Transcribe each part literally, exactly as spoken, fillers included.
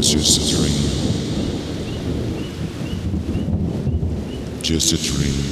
was just a dream. Just a dream.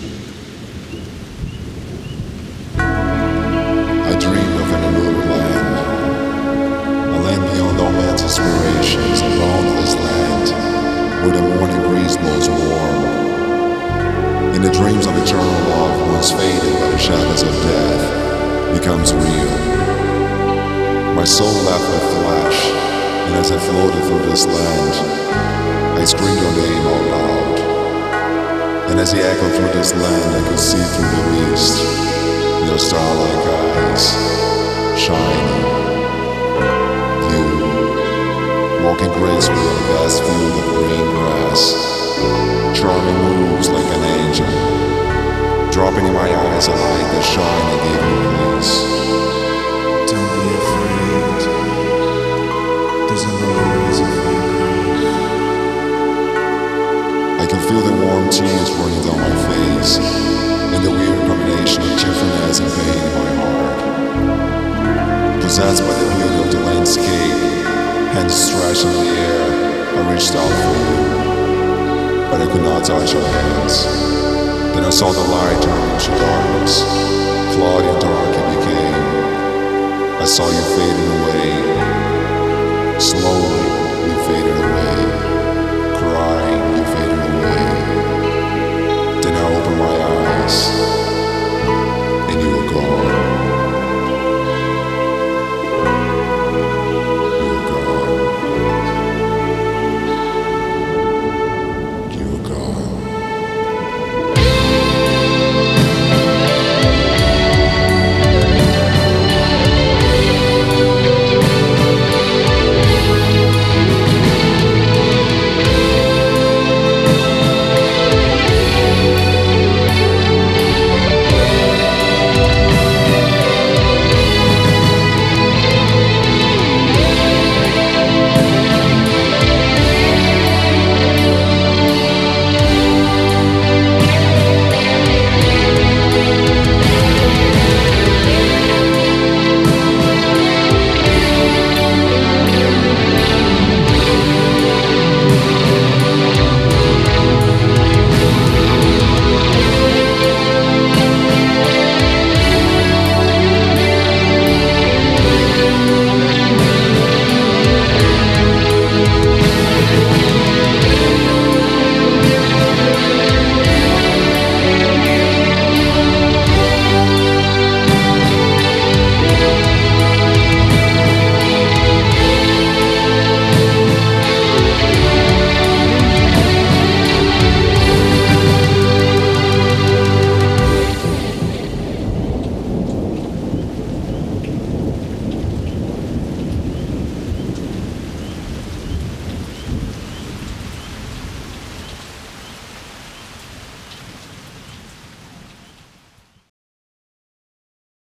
I dreamed of an immortal land, a land beyond all man's aspirations, a boundless land where the morning breeze blows warm. In the dreams of eternal love, once faded by the shadows of death, becomes real. My soul left with flesh, and as I floated through this land, I screamed your name out loud. And as he echoed through this land, I could see through the mist your starlike eyes, shining. You, walking gracefully on a vast field of green grass, charming moves like an angel, dropping in my eyes a light that shine and gave me peace. Don't be afraid. There's another reason for your grief. I can feel the warm tears running down my face, and the weird combination of cheerfulness and pain in my heart. Possessed by the beauty of the landscape, hands stretched in the air, I reached out for you, but I could not touch your hands. Then I saw the light turn into darkness, cloudy and dark it became. I saw you fading